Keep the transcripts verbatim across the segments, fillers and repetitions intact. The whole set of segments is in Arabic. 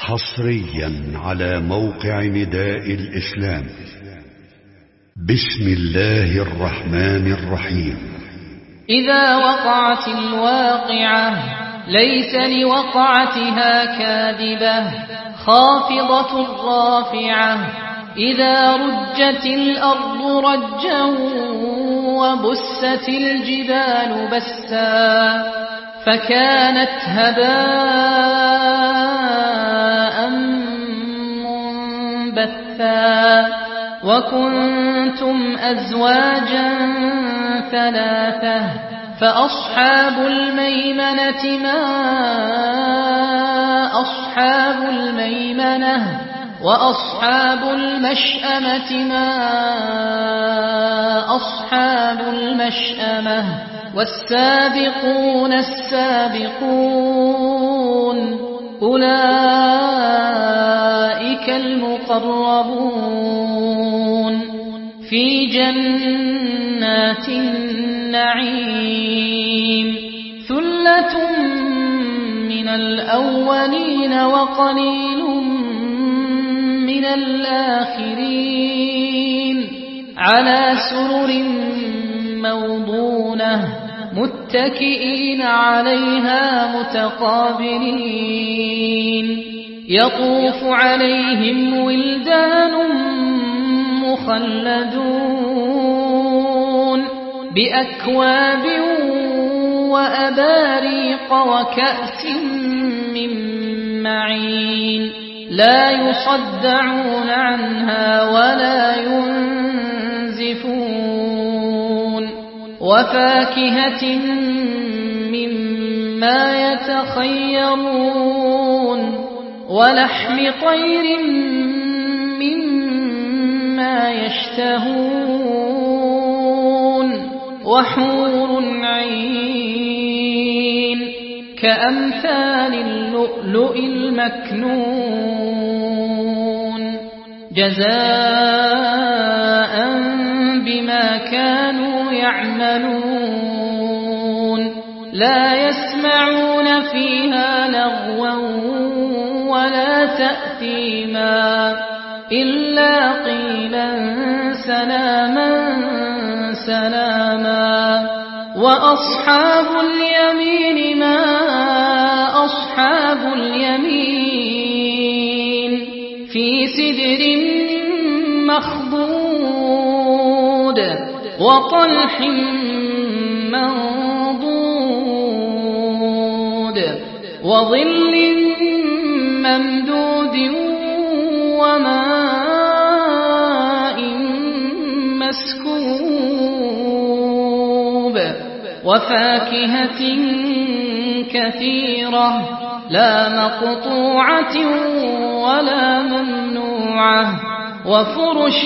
حصريا على موقع نداء الإسلام. بسم الله الرحمن الرحيم. إذا وقعت الواقعة ليس لوقعتها كاذبة خافضة رافعة إذا رجت الأرض رجا وبست الجبال بسا فكانت هباء منبثا وكنتم أزواجا ثلاثة فأصحاب الميمنة ما أصحاب الميمنة وأصحاب المشأمة ما أصحاب المشأمة والسابقون السابقون أولئك المقربون في جنات النعيم ثلة من الأولين وقليل من الآخرين على سرر موضونة متكئين عليها متقابلين يطوف عليهم ولدان مخلدون بأكواب وأباريق وكأس من معين لا يصدعون عنها ولا ينزفون وفاكهة مما يتخيرون ولحم طير مما يشتهون وحور عين كأمثال اللؤلؤ المكنون جزاء بما كانوا يعملون لا يسمعون فيها لغوا ولا تأثيما إلا قيلا سلاما سلاما وأصحاب اليمين ما أصحاب اليمين في سدر مخضود وطلح منضود وظل ممدود وماء مسكوب وفاكهة كثيرة لا مقطوعة ولا ممنوعة وفرش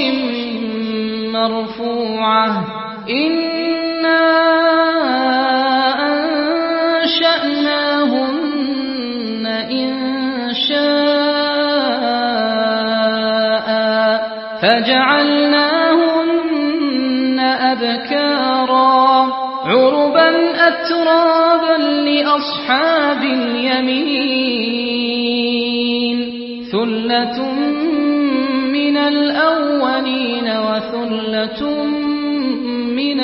مرفوعة إنا أنشأناهن إنشاء فجعلناهن أبكارا عربا أترابا لأصحاب اليمين ثلة من الأولين وثلة من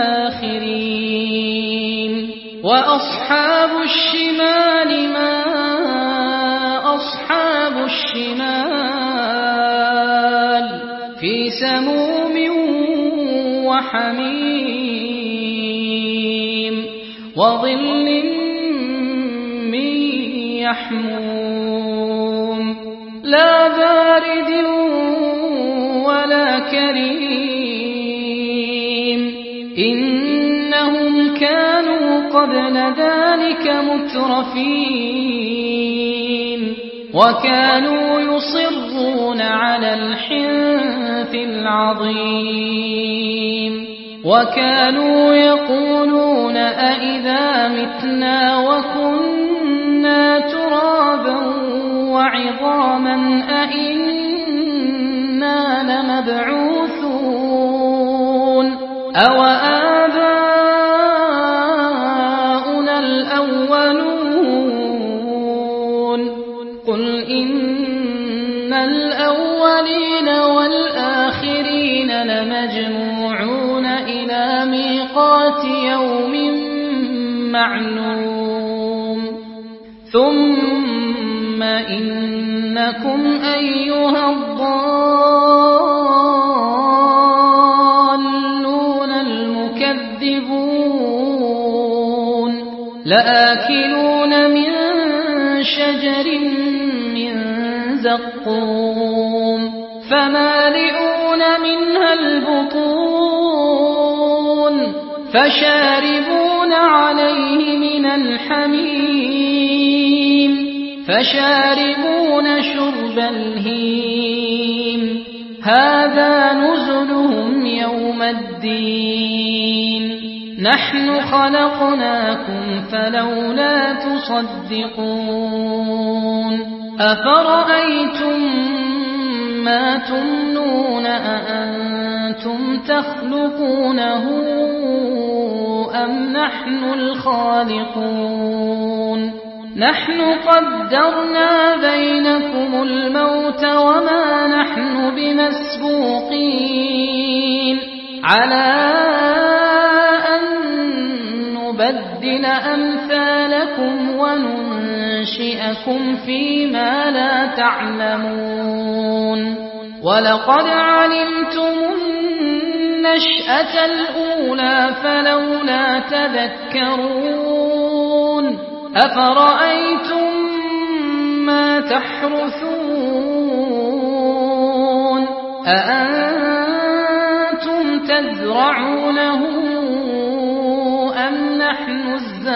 الآخرين وأصحاب الشمال ما أصحاب الشمال في سموم وحميم وظل من يحموم لا بارد ولا كريم إنهم كانوا قبل ذلك مترفين وكانوا يصرون على الحنث العظيم وكانوا يقولون أئذا متنا وكنا ترابا وعظاما أئنا لمبعوثون أو آباؤنا الأولون قل إن الأولين والآخرين لمجموعون إلى ميقات يوم معلوم ثم إنكم أيها الضالون المكذبون لآكلون من شجر من زقوم فمالئون منها البطون فشاربون عليه من الحميم فشاربون شرب الهيم هذا نزلهم يوم الدين نحن خلقناكم فلولا تصدقون أفرأيتم ما تمنون أأنتم تخلقونه أم نحن الخالقون نحن قدرنا بينكم الموت وما نحن بمسبوقين على نبدل أمثالكم وننشئكم فيما لا تعلمون ولقد علمتم النشأة الأولى فلولا تذكرون أفرأيتم ما تحرثون أأنتم تزرعونه أم نحن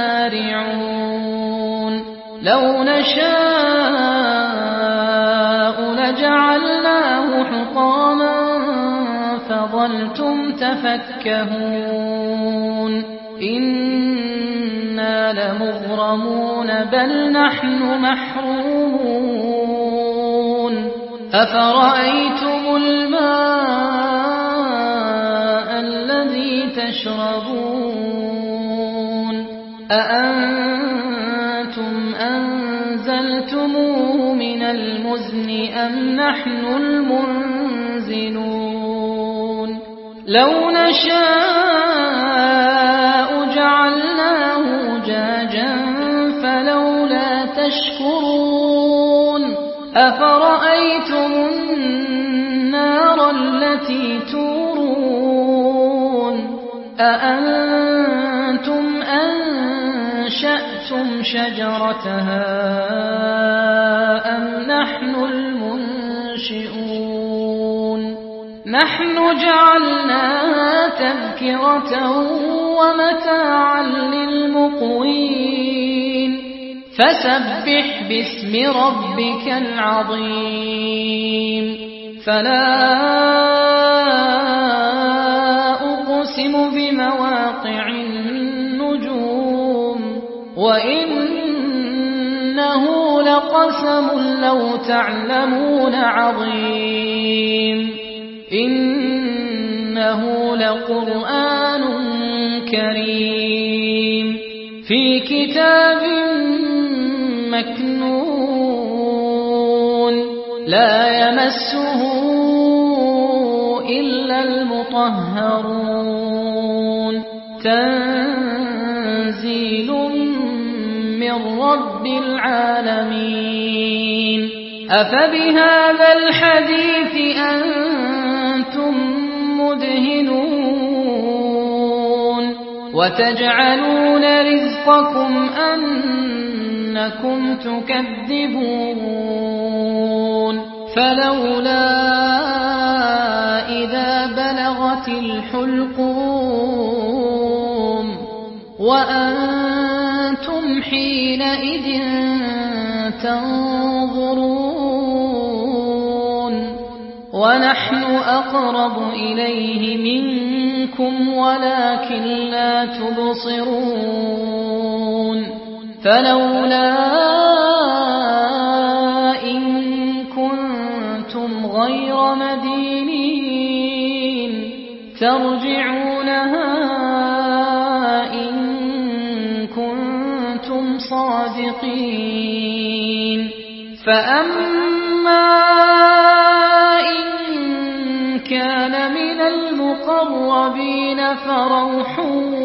الزارعون لو نشاء لجعلناه حطاما فظلتم تفكهون إنا لمغرمون بل نحن محرومون أفرأيتم الماء الذي تشربون أأنتم أنزلتموه من المزن أم نحن المنزلون لو نشاء جعلناه أجاجا فلولا تشكرون أفرأيتم النار التي تورون أأنتم أنشأتم شجرتها أم نحن المنشئون نحن جعلناها تذكرة ومتاعا للمقوين فسبح باسم ربك العظيم فلا أقسم بمواقع النجوم وإنه لقسم لو تعلمون عظيم إنه لقرآن كريم في كتاب مكنون لا يمسه إلا المطهرون تنزيل من رب العالمين أفبهذا الحديث أنتم مدهنون وتجعلون رزقكم أنكم تكذبون فلولا إذا بلغت الحلقوم وأنتم حينئذ تنظرون ونحن أقرب إليه منكم ولكن لا تبصرون فلولا إن كنتم غير مدينين ترجعونها إن كنتم صادقين فأما إن كان من المقربين فروح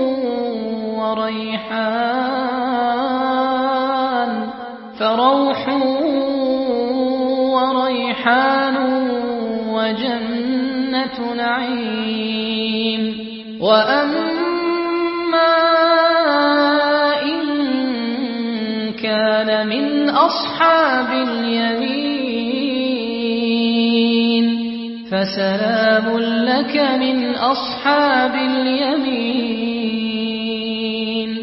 وريحان فروح وريحان وجنة نعيم. وأما إن كان من أصحاب اليمين فسلام لك من أصحاب اليمين.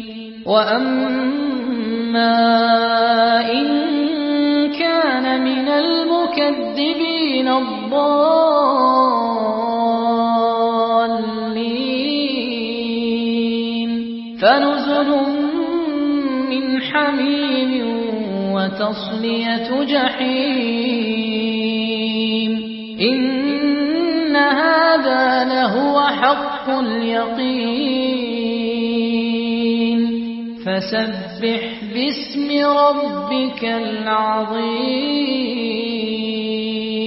وأما إن كان من المكذبين الضالين فنزل من حميم وتصلية جحيم. إن هذا لهو حق اليقين. فسبح باسم ربك العظيم.